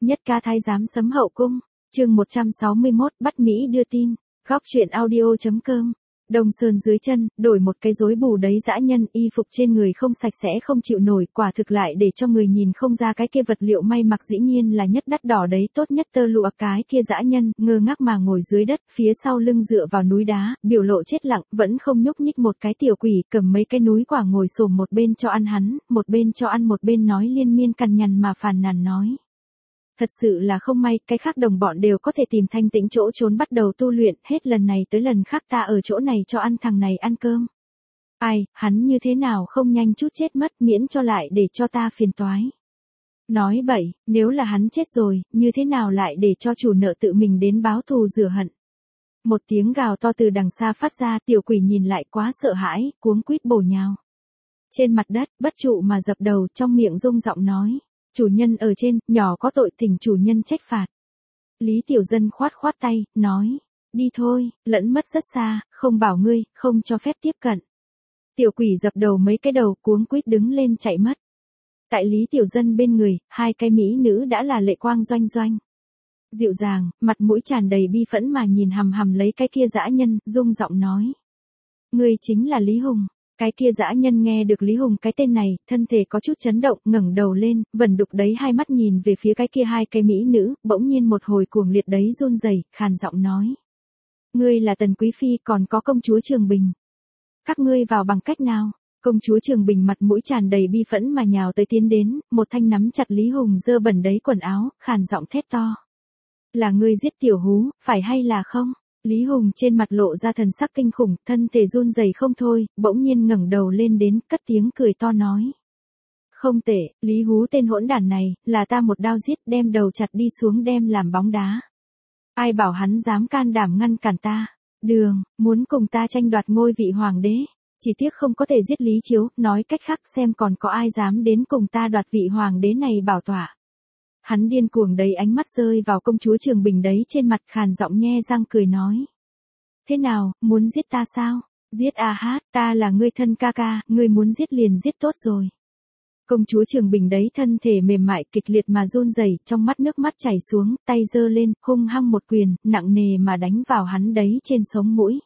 Nhất ca thái giám sấm hậu cung, chương 161 bắt Mỹ đưa tin, góc truyện audio.com. Đông Sơn dưới chân, đổi một cái rối bù đấy dã nhân, y phục trên người không sạch sẽ không chịu nổi, quả thực lại để cho người nhìn không ra cái kia vật liệu may mặc dĩ nhiên là nhất đắt đỏ đấy, tốt nhất tơ lụa. Cái kia dã nhân, ngơ ngác mà ngồi dưới đất, phía sau lưng dựa vào núi đá, biểu lộ chết lặng, vẫn không nhúc nhích. Một cái tiểu quỷ cầm mấy cái núi quả ngồi xổm một bên cho ăn hắn, một bên cho ăn một bên nói liên miên cằn nhằn mà phàn nàn nói. Thật sự là không may, cái khác đồng bọn đều có thể tìm thanh tĩnh chỗ trốn bắt đầu tu luyện, hết lần này tới lần khác ta ở chỗ này cho ăn thằng này ăn cơm. Ai, hắn như thế nào không nhanh chút chết mất, miễn cho lại để cho ta phiền toái. Nói bậy, nếu là hắn chết rồi, như thế nào lại để cho chủ nợ tự mình đến báo thù rửa hận. Một tiếng gào to từ đằng xa phát ra, tiểu quỷ nhìn lại quá sợ hãi, cuống quýt bổ nhào trên mặt đất, bất trụ mà dập đầu, trong miệng rung giọng nói. Chủ nhân ở trên, nhỏ có tội thỉnh chủ nhân trách phạt. Lý Tiểu Dân khoát khoát tay, nói, đi thôi, lẫn mất rất xa, không bảo ngươi, không cho phép tiếp cận. Tiểu quỷ dập đầu mấy cái đầu, cuống quýt đứng lên chạy mất. Tại Lý Tiểu Dân bên người, hai cái mỹ nữ đã là Lệ Quang Doanh Doanh. Dịu dàng, mặt mũi tràn đầy bi phẫn mà nhìn hằm hằm lấy cái kia dã nhân, rung giọng nói. Ngươi chính là Lý Hùng. Cái kia dã nhân nghe được Lý Hùng cái tên này, thân thể có chút chấn động, ngẩng đầu lên, vẩn đục đấy hai mắt nhìn về phía cái kia hai cái mỹ nữ, bỗng nhiên một hồi cuồng liệt đấy run rẩy, khàn giọng nói. Ngươi là Tần Quý Phi, còn có công chúa Trường Bình. Các ngươi vào bằng cách nào? Công chúa Trường Bình mặt mũi tràn đầy bi phẫn mà nhào tới tiến đến, một thanh nắm chặt Lý Hùng dơ bẩn đấy quần áo, khàn giọng thét to. Là ngươi giết tiểu hú, phải hay là không? Lý Hùng trên mặt lộ ra thần sắc kinh khủng, thân thể run rẩy không thôi, bỗng nhiên ngẩng đầu lên đến, cất tiếng cười to nói. Không tệ, Lý Hú tên hỗn đản này, là ta một đao giết, đem đầu chặt đi xuống đem làm bóng đá. Ai bảo hắn dám can đảm ngăn cản ta, đường, muốn cùng ta tranh đoạt ngôi vị hoàng đế, chỉ tiếc không có thể giết Lý Chiếu, nói cách khác xem còn có ai dám đến cùng ta đoạt vị hoàng đế này bảo tọa. Hắn điên cuồng đấy ánh mắt rơi vào công chúa Trường Bình đấy trên mặt, khàn giọng nhe răng cười nói. Thế nào, muốn giết ta sao? Giết a hát, ta là ngươi thân ca ca, ngươi muốn giết liền giết tốt rồi. Công chúa Trường Bình đấy thân thể mềm mại kịch liệt mà run rẩy, trong mắt nước mắt chảy xuống, tay giơ lên, hung hăng một quyền, nặng nề mà đánh vào hắn đấy trên sống mũi.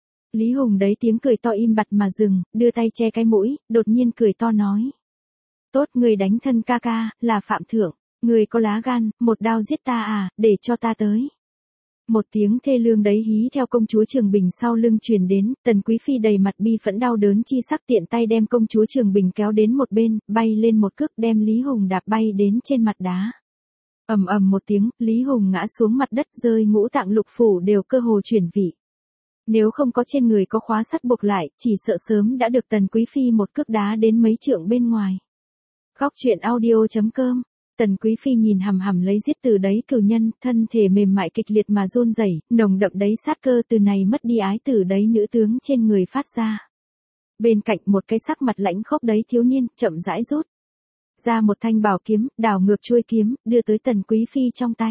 Lý Hùng đấy tiếng cười to im bặt mà dừng, đưa tay che cái mũi, đột nhiên cười to nói. Tốt, ngươi đánh thân ca ca, là phạm thượng. Người có lá gan, một đao giết ta à, để cho ta tới. Một tiếng thê lương đấy hí theo công chúa Trường Bình sau lưng truyền đến, Tần Quý Phi đầy mặt bi phẫn đau đớn chi sắc tiện tay đem công chúa Trường Bình kéo đến một bên, bay lên một cước đem Lý Hùng đạp bay đến trên mặt đá. Ầm ầm một tiếng, Lý Hùng ngã xuống mặt đất rơi ngũ tạng lục phủ đều cơ hồ chuyển vị. Nếu không có trên người có khóa sắt buộc lại, chỉ sợ sớm đã được Tần Quý Phi một cước đá đến mấy trượng bên ngoài. Góc truyện audio.com. Tần Quý Phi nhìn hằm hằm lấy giết từ đấy cừu nhân, thân thể mềm mại kịch liệt mà run rẩy, nồng đậm đấy sát cơ từ này mất đi ái tử đấy nữ tướng trên người phát ra. Bên cạnh một cái sắc mặt lãnh khốc đấy thiếu niên, chậm rãi rút ra một thanh bảo kiếm, đảo ngược chuôi kiếm, đưa tới Tần Quý Phi trong tay.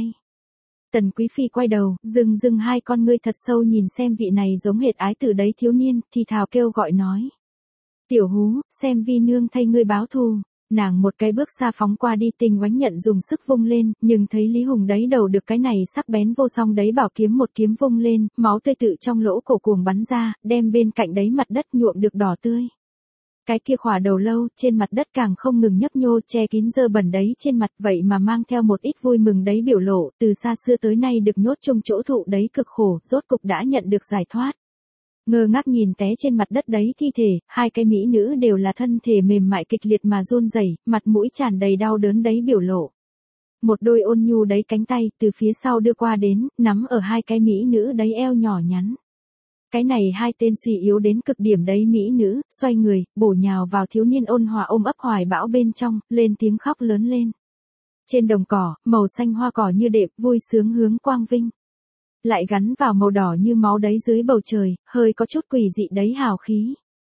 Tần Quý Phi quay đầu, dừng hai con ngươi thật sâu nhìn xem vị này giống hệt ái tử đấy thiếu niên, thì thào kêu gọi nói. Tiểu hú, xem vi nương thay ngươi báo thù. Nàng một cái bước xa phóng qua đi, Tình Oánh nhận dùng sức vung lên, nhưng thấy Lý Hùng đấy đầu được cái này sắc bén vô song đấy bảo kiếm một kiếm vung lên, máu tươi tự trong lỗ cổ cuồng bắn ra, đem bên cạnh đấy mặt đất nhuộm được đỏ tươi. Cái kia khỏa đầu lâu, trên mặt đất càng không ngừng nhấp nhô che kín dơ bẩn đấy trên mặt, vậy mà mang theo một ít vui mừng đấy biểu lộ, từ xa xưa tới nay được nhốt trong chỗ thụ đấy cực khổ, rốt cục đã nhận được giải thoát. Ngơ ngác nhìn té trên mặt đất đấy thi thể, hai cái mỹ nữ đều là thân thể mềm mại kịch liệt mà run rẩy, mặt mũi tràn đầy đau đớn đấy biểu lộ. Một đôi ôn nhu đấy cánh tay từ phía sau đưa qua đến, nắm ở hai cái mỹ nữ đấy eo nhỏ nhắn. Cái này hai tên suy yếu đến cực điểm đấy mỹ nữ, xoay người, bổ nhào vào thiếu niên ôn hòa ôm ấp hoài bão bên trong, lên tiếng khóc lớn lên. Trên đồng cỏ, màu xanh hoa cỏ như đệm, vui sướng hướng quang vinh. Lại gắn vào màu đỏ như máu đấy dưới bầu trời, hơi có chút quỷ dị đấy hào khí.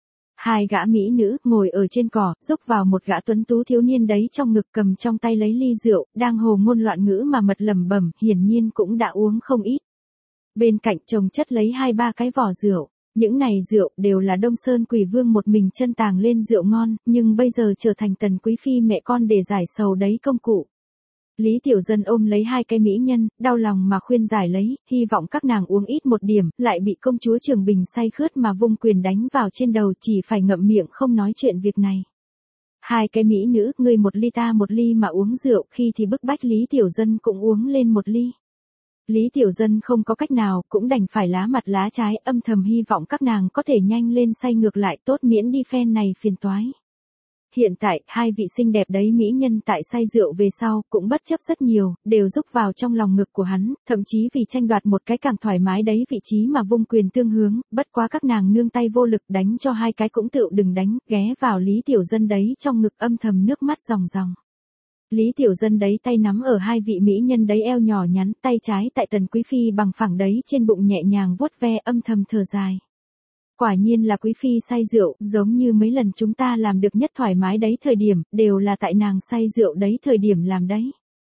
Hai gã mỹ nữ ngồi ở trên cỏ, rúc vào một gã tuấn tú thiếu niên đấy trong ngực, cầm trong tay lấy ly rượu, đang hồ ngôn loạn ngữ mà mật lẩm bẩm, hiển nhiên cũng đã uống không ít. Bên cạnh chồng chất lấy 2-3 cái vỏ rượu, những này rượu đều là Đông Sơn Quỷ Vương một mình chân tàng lên rượu ngon, nhưng bây giờ trở thành Tần Quý Phi mẹ con để giải sầu đấy công cụ. Lý Tiểu Dân ôm lấy hai cái mỹ nhân, đau lòng mà khuyên giải lấy, hy vọng các nàng uống ít một điểm, lại bị công chúa Trường Bình say khướt mà vung quyền đánh vào trên đầu, chỉ phải ngậm miệng không nói chuyện việc này. Hai cái mỹ nữ, ngươi một ly ta một ly mà uống rượu, khi thì bức bách Lý Tiểu Dân cũng uống lên một ly. Lý Tiểu Dân không có cách nào, cũng đành phải lá mặt lá trái, âm thầm hy vọng các nàng có thể nhanh lên say ngược lại, tốt miễn đi phen này phiền toái. Hiện tại, hai vị xinh đẹp đấy mỹ nhân tại say rượu về sau, cũng bất chấp rất nhiều, đều rúc vào trong lòng ngực của hắn, thậm chí vì tranh đoạt một cái càng thoải mái đấy vị trí mà vung quyền tương hướng, bất quá các nàng nương tay vô lực đánh cho hai cái cũng tựu đừng đánh, ghé vào Lý Tiểu Dân đấy trong ngực âm thầm nước mắt ròng ròng. Lý Tiểu Dân đấy tay nắm ở hai vị mỹ nhân đấy eo nhỏ nhắn, tay trái tại Tần Quý Phi bằng phẳng đấy trên bụng nhẹ nhàng vuốt ve âm thầm thở dài. Quả nhiên là Quý Phi say rượu, giống như mấy lần chúng ta làm được nhất thoải mái đấy thời điểm, đều là tại nàng say rượu đấy thời điểm làm đấy.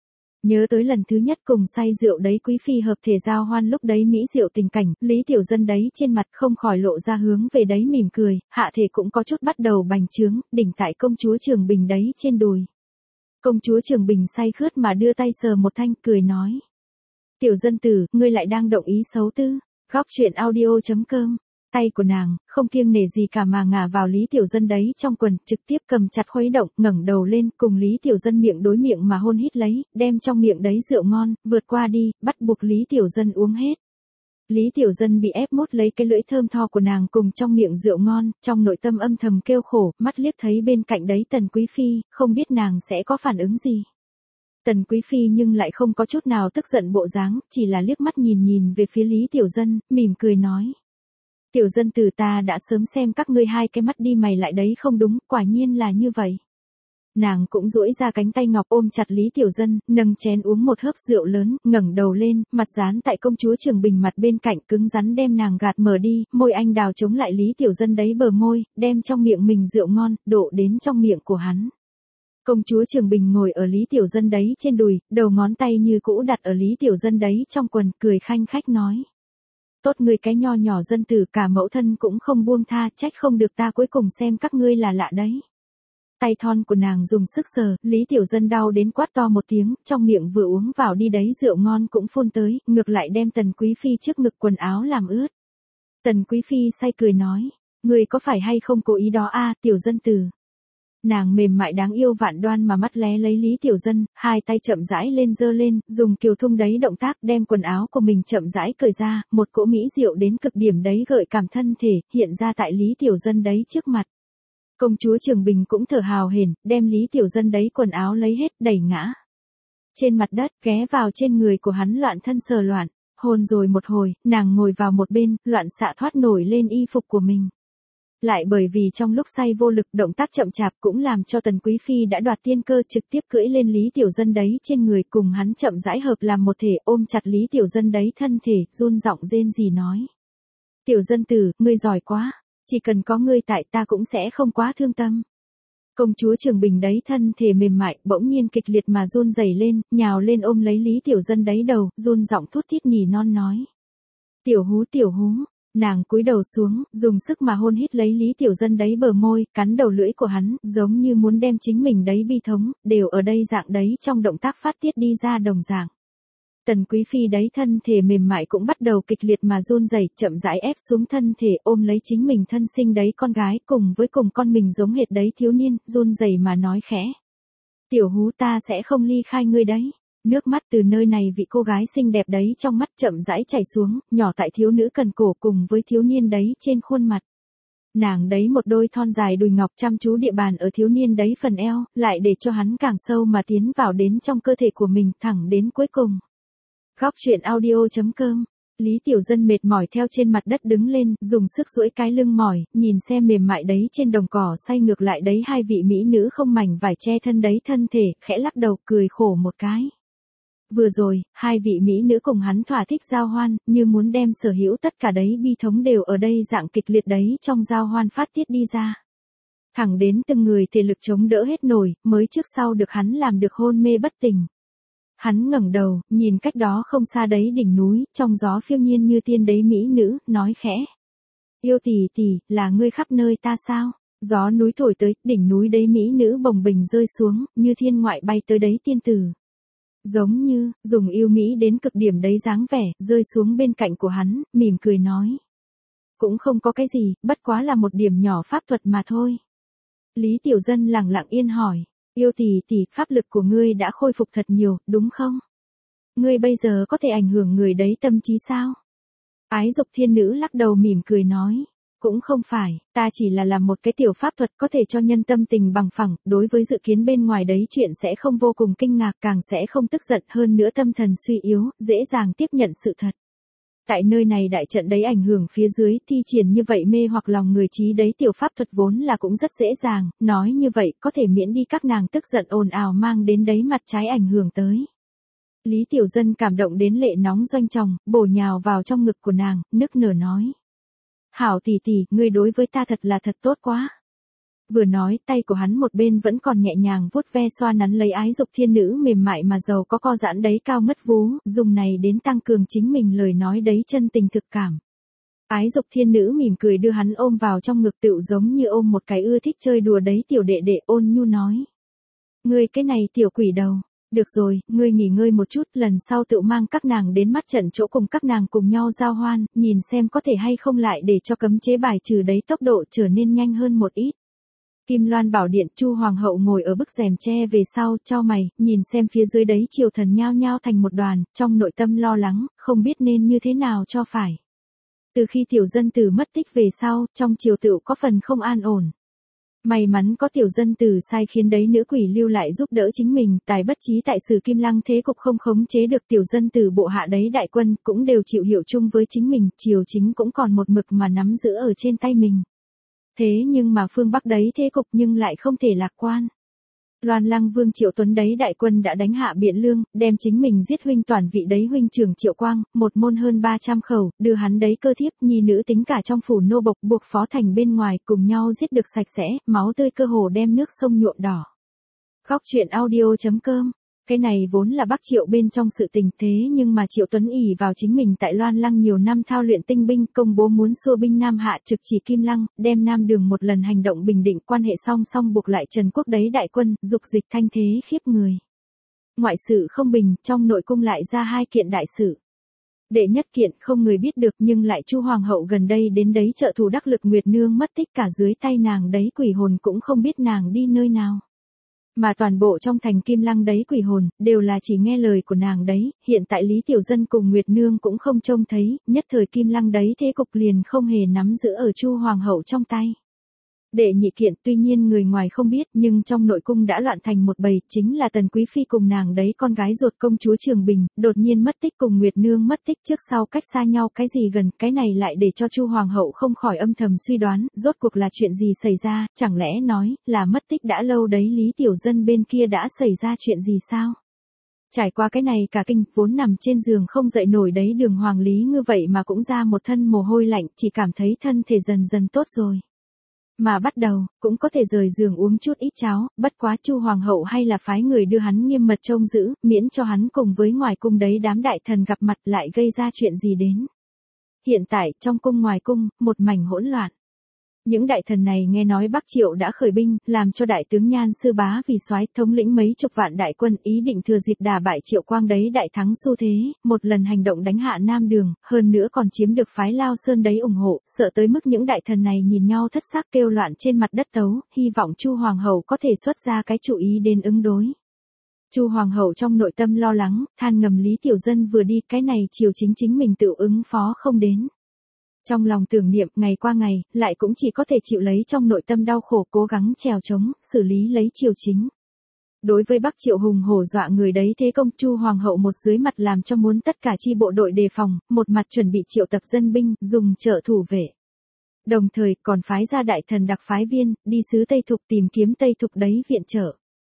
Nhớ tới lần thứ nhất cùng say rượu đấy Quý Phi hợp thể giao hoan lúc đấy mỹ rượu tình cảnh, Lý Tiểu Dân đấy trên mặt không khỏi lộ ra hướng về đấy mỉm cười, hạ thể cũng có chút bắt đầu bành trướng, đỉnh tại công chúa Trường Bình đấy trên đùi. Công chúa Trường Bình say khướt mà đưa tay sờ một thanh, cười nói. Tiểu Dân tử, ngươi lại đang động ý xấu tư. Góc truyện audio.com. Tay của nàng, không kiêng nể gì cả mà ngả vào Lý Tiểu Dân đấy trong quần, trực tiếp cầm chặt khuấy động, ngẩng đầu lên, cùng Lý Tiểu Dân miệng đối miệng mà hôn hít lấy, đem trong miệng đấy rượu ngon, vượt qua đi, bắt buộc Lý Tiểu Dân uống hết. Lý Tiểu Dân bị ép mút lấy cái lưỡi thơm tho của nàng cùng trong miệng rượu ngon, trong nội tâm âm thầm kêu khổ, mắt liếc thấy bên cạnh đấy Tần Quý Phi, không biết nàng sẽ có phản ứng gì. Tần Quý Phi nhưng lại không có chút nào tức giận bộ dáng, chỉ là liếc mắt nhìn về phía Lý Tiểu Dân, mỉm cười nói. Tiểu Dân tử, ta đã sớm xem các ngươi hai cái mắt đi mày lại đấy không đúng, quả nhiên là như vậy. Nàng cũng duỗi ra cánh tay ngọc ôm chặt Lý Tiểu Dân, nâng chén uống một hớp rượu lớn, ngẩng đầu lên, mặt dán tại công chúa Trường Bình mặt bên cạnh, cứng rắn đem nàng gạt mở đi, môi anh đào chống lại Lý Tiểu Dân đấy bờ môi, đem trong miệng mình rượu ngon, đổ đến trong miệng của hắn. Công chúa Trường Bình ngồi ở Lý Tiểu Dân đấy trên đùi, đầu ngón tay như cũ đặt ở Lý Tiểu Dân đấy trong quần, cười khanh khách nói. Tốt ngươi cái nho nhỏ dân tử, cả mẫu thân cũng không buông tha, trách không được ta cuối cùng xem các ngươi là lạ đấy. Tay thon của nàng dùng sức sờ, Lý Tiểu Dân đau đến quát to một tiếng, trong miệng vừa uống vào đi đấy rượu ngon cũng phun tới, ngược lại đem Tần Quý Phi trước ngực quần áo làm ướt. Tần Quý Phi say cười nói, ngươi có phải hay không cố ý đó a, Tiểu Dân tử. Nàng mềm mại đáng yêu vạn đoan mà mắt lé lấy Lý Tiểu Dân, hai tay chậm rãi lên giơ lên, dùng kiều thung đấy động tác đem quần áo của mình chậm rãi cởi ra, một cỗ mỹ diệu đến cực điểm đấy gợi cảm thân thể, hiện ra tại Lý Tiểu Dân đấy trước mặt. Công chúa Trường Bình cũng thở hào hển, đem Lý Tiểu Dân đấy quần áo lấy hết, đẩy ngã trên mặt đất, ghé vào trên người của hắn loạn thân sờ loạn, hôn rồi một hồi, nàng ngồi vào một bên, loạn xạ thoát nổi lên y phục của mình. Lại bởi vì trong lúc say vô lực động tác chậm chạp cũng làm cho Tần Quý Phi đã đoạt tiên cơ trực tiếp cưỡi lên Lý Tiểu Dân đấy trên người cùng hắn chậm rãi hợp làm một thể ôm chặt Lý Tiểu Dân đấy thân thể, run giọng rên rỉ nói. Tiểu Dân tử, ngươi giỏi quá, chỉ cần có ngươi tại ta cũng sẽ không quá thương tâm. Công chúa Trường Bình đấy thân thể mềm mại, bỗng nhiên kịch liệt mà run rẩy lên, nhào lên ôm lấy Lý Tiểu Dân đấy đầu, run giọng thút thít nỉ non nói. Tiểu hú. Nàng cúi đầu xuống, dùng sức mà hôn hít lấy Lý Tiểu Dân đấy bờ môi, cắn đầu lưỡi của hắn, giống như muốn đem chính mình đấy bi thống, đều ở đây dạng đấy trong động tác phát tiết đi ra đồng dạng. Tần Quý Phi đấy thân thể mềm mại cũng bắt đầu kịch liệt mà run rẩy, chậm rãi ép xuống thân thể ôm lấy chính mình thân sinh đấy con gái cùng con mình giống hệt đấy thiếu niên, run rẩy mà nói khẽ. Tiểu hú, ta sẽ không ly khai ngươi đấy. Nước mắt từ nơi này vị cô gái xinh đẹp đấy trong mắt chậm rãi chảy xuống, nhỏ tại thiếu nữ cần cổ cùng với thiếu niên đấy trên khuôn mặt. Nàng đấy một đôi thon dài đùi ngọc chăm chú địa bàn ở thiếu niên đấy phần eo, lại để cho hắn càng sâu mà tiến vào đến trong cơ thể của mình thẳng đến cuối cùng. Góc truyện audio.com. Lý Tiểu Dân mệt mỏi theo trên mặt đất đứng lên, dùng sức duỗi cái lưng mỏi, nhìn xem mềm mại đấy trên đồng cỏ say ngược lại đấy hai vị mỹ nữ không mảnh vải che thân đấy thân thể, khẽ lắc đầu cười khổ một cái. Vừa rồi, hai vị mỹ nữ cùng hắn thỏa thích giao hoan, như muốn đem sở hữu tất cả đấy bi thống đều ở đây dạng kịch liệt đấy trong giao hoan phát tiết đi ra. Thẳng đến từng người thể lực chống đỡ hết nổi, mới trước sau được hắn làm được hôn mê bất tỉnh. Hắn ngẩng đầu, nhìn cách đó không xa đấy đỉnh núi, trong gió phiêu nhiên như tiên đấy mỹ nữ, nói khẽ. Yêu tỷ, là ngươi khắp nơi ta sao? Gió núi thổi tới, đỉnh núi đấy mỹ nữ bồng bềnh rơi xuống, như thiên ngoại bay tới đấy tiên tử. giống như, dùng yêu mỹ đến cực điểm đấy dáng vẻ, rơi xuống bên cạnh của hắn, mỉm cười nói. Cũng không có cái gì, bất quá là một điểm nhỏ pháp thuật mà thôi. Lý Tiểu Dân lặng lặng yên hỏi, yêu tỷ, pháp lực của ngươi đã khôi phục thật nhiều, đúng không? Ngươi bây giờ có thể ảnh hưởng người đấy tâm trí sao? Ái Dục Thiên Nữ lắc đầu mỉm cười nói. Cũng không phải, ta chỉ là làm một cái tiểu pháp thuật có thể cho nhân tâm tình bằng phẳng, đối với dự kiến bên ngoài đấy chuyện sẽ không vô cùng kinh ngạc, càng sẽ không tức giận, hơn nữa tâm thần suy yếu, dễ dàng tiếp nhận sự thật. Tại nơi này đại trận đấy ảnh hưởng phía dưới, thi triển như vậy mê hoặc lòng người trí đấy tiểu pháp thuật vốn là cũng rất dễ dàng, nói như vậy có thể miễn đi các nàng tức giận ồn ào mang đến đấy mặt trái ảnh hưởng tới. Lý Tiểu Dân cảm động đến lệ nóng doanh tròng, bổ nhào vào trong ngực của nàng, nức nở nói. Hảo tỷ, ngươi đối với ta thật là thật tốt quá. Vừa nói, tay của hắn một bên vẫn còn nhẹ nhàng vuốt ve xoa nắn lấy Ái Dục Thiên Nữ mềm mại mà giàu có co giãn đấy cao ngất vú, dùng này đến tăng cường chính mình lời nói đấy chân tình thực cảm. Ái Dục Thiên Nữ mỉm cười đưa hắn ôm vào trong ngực tựu giống như ôm một cái ưa thích chơi đùa đấy tiểu đệ đệ, ôn nhu nói. Ngươi cái này tiểu quỷ đầu. Được rồi, ngươi nghỉ ngơi một chút, lần sau tự mang các nàng đến mắt trận chỗ cùng các nàng cùng nhau giao hoan, nhìn xem có thể hay không lại để cho cấm chế bài trừ đấy tốc độ trở nên nhanh hơn một ít. Kim Loan Bảo Điện, Chu Hoàng hậu ngồi ở bức rèm tre về sau, chau mày, nhìn xem phía dưới đấy triều thần nhao nhao thành một đoàn, trong nội tâm lo lắng, không biết nên như thế nào cho phải. Từ khi tiểu dân tử mất tích về sau, trong triều tự có phần không an ổn. May mắn có tiểu dân tử sai khiến đấy nữ quỷ lưu lại giúp đỡ chính mình, tài bất trí tại sử Kim Lăng thế cục không khống chế được tiểu dân tử bộ hạ đấy đại quân, cũng đều chịu hiệu chung với chính mình, triều chính cũng còn một mực mà nắm giữ ở trên tay mình. Thế nhưng mà phương Bắc đấy thế cục nhưng lại không thể lạc quan. Loan Lăng Vương Triệu Tuấn đấy đại quân đã đánh hạ Biện Lương, đem chính mình giết huynh toàn vị đấy huynh trưởng Triệu Quang, một môn hơn 300 khẩu, đưa hắn đấy cơ thiếp nhi nữ tính cả trong phủ nô bộc buộc phó thành bên ngoài cùng nhau giết được sạch sẽ, máu tươi cơ hồ đem nước sông nhuộm đỏ. Góc truyện audio.com. Cái này vốn là Bắc Triệu bên trong sự tình, thế nhưng mà Triệu Tuấn ỷ vào chính mình tại Loan Lăng nhiều năm thao luyện tinh binh, công bố muốn xua binh Nam hạ trực chỉ Kim Lăng, đem Nam Đường một lần hành động bình định quan hệ song song buộc lại Trần Quốc đấy đại quân, dục dịch thanh thế khiếp người. Ngoại sự không bình, trong nội cung lại ra hai kiện đại sự. Đệ nhất kiện không người biết được nhưng lại Chu Hoàng hậu gần đây đến đấy trợ thủ đắc lực Nguyệt Nương mất tích, cả dưới tay nàng đấy quỷ hồn cũng không biết nàng đi nơi nào. Mà toàn bộ trong thành Kim Lăng đấy quỷ hồn, đều là chỉ nghe lời của nàng đấy, hiện tại Lý Tiểu Dân cùng Nguyệt Nương cũng không trông thấy, nhất thời Kim Lăng đấy thế cục liền không hề nắm giữ ở Chu Hoàng hậu trong tay. Đệ nhị kiện tuy nhiên người ngoài không biết nhưng trong nội cung đã loạn thành một bầy, chính là Tần Quý Phi cùng nàng đấy con gái ruột công chúa Trường Bình, đột nhiên mất tích cùng Nguyệt Nương mất tích trước sau cách xa nhau cái gì gần, cái này lại để cho Chu Hoàng hậu không khỏi âm thầm suy đoán, rốt cuộc là chuyện gì xảy ra, chẳng lẽ nói, là mất tích đã lâu đấy Lý Tiểu Dân bên kia đã xảy ra chuyện gì sao? Trải qua cái này cả kinh, vốn nằm trên giường không dậy nổi đấy Đường Hoàng Lý Ngư vậy mà cũng ra một thân mồ hôi lạnh, chỉ cảm thấy thân thể dần dần tốt rồi. Mà bắt đầu, cũng có thể rời giường uống chút ít cháo, bất quá Chu Hoàng hậu hay là phái người đưa hắn nghiêm mật trông giữ, miễn cho hắn cùng với ngoài cung đấy đám đại thần gặp mặt lại gây ra chuyện gì đến. Hiện tại, trong cung ngoài cung, một mảnh hỗn loạn. Những đại thần này nghe nói Bắc Triệu đã khởi binh, làm cho đại tướng Nhan Sư Bá vì soái thống lĩnh mấy chục vạn đại quân, ý định thừa dịp đả bại Triệu Quang đấy đại thắng xu thế, một lần hành động đánh hạ Nam Đường, hơn nữa còn chiếm được phái Lao Sơn đấy ủng hộ, sợ tới mức những đại thần này nhìn nhau thất xác kêu loạn trên mặt đất tấu, hy vọng Chu Hoàng hậu có thể xuất ra cái chủ ý đến ứng đối. Chu Hoàng hậu trong nội tâm lo lắng, than ngầm Lý Tiểu Dân vừa đi, cái này triều chính mình tự ứng phó không đến. Trong lòng tưởng niệm, ngày qua ngày, lại cũng chỉ có thể chịu lấy trong nội tâm đau khổ cố gắng trèo chống, xử lý lấy triều chính. Đối với Bắc Triệu hùng hổ dọa người đấy thế công, Chu Hoàng hậu một dưới mặt làm cho muốn tất cả chi bộ đội đề phòng, một mặt chuẩn bị triệu tập dân binh, dùng trợ thủ vệ. Đồng thời còn phái ra đại thần đặc phái viên, đi xứ Tây Thục tìm kiếm Tây Thục đấy viện trợ.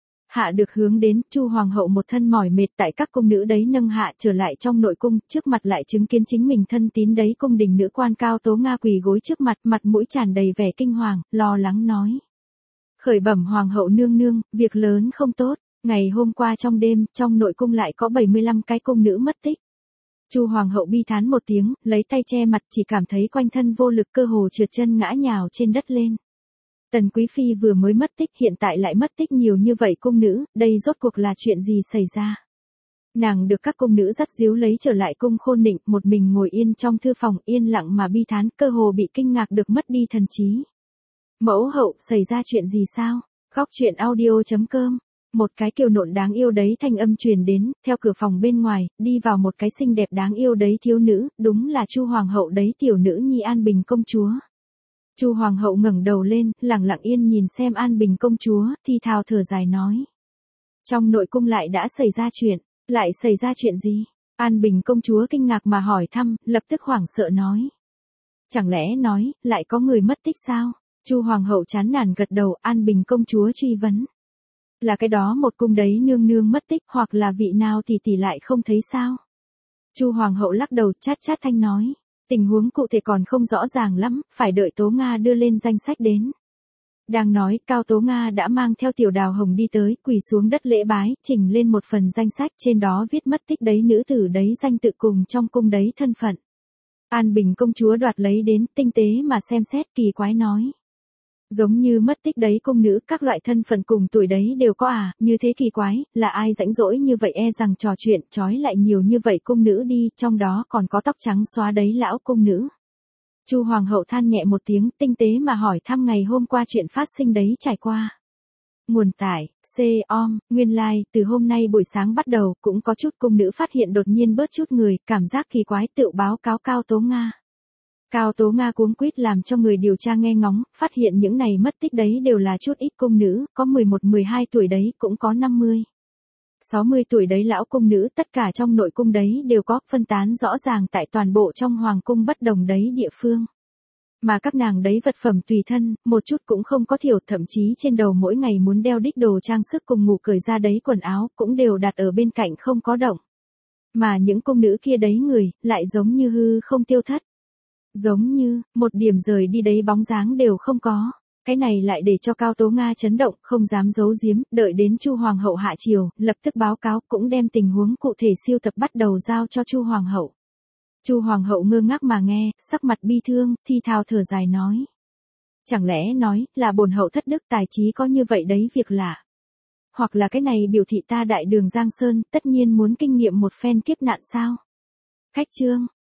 Hạ được hướng đến, Chu Hoàng hậu một thân mỏi mệt tại các cung nữ đấy nâng hạ trở lại trong nội cung, trước mặt lại chứng kiến chính mình thân tín đấy cung đình nữ quan Cao Tố Nga quỳ gối trước mặt, mặt mũi tràn đầy vẻ kinh hoàng, lo lắng nói. Khởi bẩm Hoàng hậu nương nương, việc lớn không tốt, ngày hôm qua trong đêm, trong nội cung lại có 75 cái cung nữ mất tích. Chu Hoàng hậu bi thán một tiếng, lấy tay che mặt, chỉ cảm thấy quanh thân vô lực, cơ hồ trượt chân ngã nhào trên đất lên. Tần Quý Phi vừa mới mất tích, hiện tại lại mất tích nhiều như vậy cung nữ, đây rốt cuộc là chuyện gì xảy ra? Nàng được các cung nữ dắt díu lấy trở lại cung Khôn Định, một mình ngồi yên trong thư phòng, yên lặng mà bi thán, cơ hồ bị kinh ngạc được mất đi thần trí. Mẫu hậu, xảy ra chuyện gì sao? Góc truyện audio.com. Một cái kiều nộn đáng yêu đấy thanh âm truyền đến, theo cửa phòng bên ngoài, đi vào một cái xinh đẹp đáng yêu đấy thiếu nữ, đúng là Chu hoàng hậu đấy, tiểu nữ nhi An Bình công chúa. Chu hoàng hậu ngẩng đầu lên, lặng lặng yên nhìn xem An Bình công chúa, thì thào thở dài nói: trong nội cung lại đã xảy ra chuyện. Lại xảy ra chuyện gì? An Bình công chúa kinh ngạc mà hỏi thăm, lập tức hoảng sợ nói: chẳng lẽ nói, lại có người mất tích sao? Chu hoàng hậu chán nản gật đầu. An Bình công chúa truy vấn: là cái đó một cung đấy nương nương mất tích, hoặc là vị nào tỷ lại không thấy sao? Chu hoàng hậu lắc đầu, chát chát thanh nói: tình huống cụ thể còn không rõ ràng lắm, phải đợi Tố Nga đưa lên danh sách đến. Đang nói, Cao Tố Nga đã mang theo Tiểu Đào Hồng đi tới, quỳ xuống đất lễ bái, chỉnh lên một phần danh sách, trên đó viết mất tích đấy nữ tử đấy danh tự cùng trong cung đấy thân phận. An Bình công chúa đoạt lấy đến, tinh tế mà xem xét, kỳ quái nói: giống như mất tích đấy cung nữ, các loại thân phận cùng tuổi đấy đều có à, như thế kỳ quái, là ai rãnh rỗi như vậy rằng trò chuyện, trói lại nhiều như vậy cung nữ đi, trong đó còn có tóc trắng xóa đấy lão cung nữ. Chu hoàng hậu than nhẹ một tiếng, tinh tế mà hỏi thăm ngày hôm qua chuyện phát sinh đấy trải qua. Nguồn tải, C.om, nguyên lai, từ hôm nay buổi sáng bắt đầu, cũng có chút cung nữ phát hiện đột nhiên bớt chút người, cảm giác kỳ quái, tự báo cáo Cao Tố Nga. Cao Tố Nga cuống quýt làm cho người điều tra nghe ngóng, phát hiện những này mất tích đấy đều là chút ít cung nữ, có 11-12 tuổi đấy, cũng có 50-60 tuổi đấy lão cung nữ, tất cả trong nội cung đấy đều có, phân tán rõ ràng tại toàn bộ trong hoàng cung bất đồng đấy địa phương. Mà các nàng đấy vật phẩm tùy thân, một chút cũng không có thiểu, thậm chí trên đầu mỗi ngày muốn đeo đích đồ trang sức cùng ngủ cởi ra đấy quần áo, cũng đều đặt ở bên cạnh không có động. Mà những cung nữ kia đấy người, lại giống như hư không tiêu thất. Giống như, một điểm rời đi đấy bóng dáng đều không có. Cái này lại để cho Cao Tố Nga chấn động, không dám giấu giếm, đợi đến Chu hoàng hậu hạ triều, lập tức báo cáo, cũng đem tình huống cụ thể siêu tập bắt đầu giao cho Chu hoàng hậu. Chu hoàng hậu ngơ ngác mà nghe, sắc mặt bi thương, thi thào thở dài nói: chẳng lẽ nói, là bổn hậu thất đức tài trí có như vậy đấy việc lạ. Hoặc là cái này biểu thị ta đại đường Giang Sơn, tất nhiên muốn kinh nghiệm một phen kiếp nạn sao? Khách chương.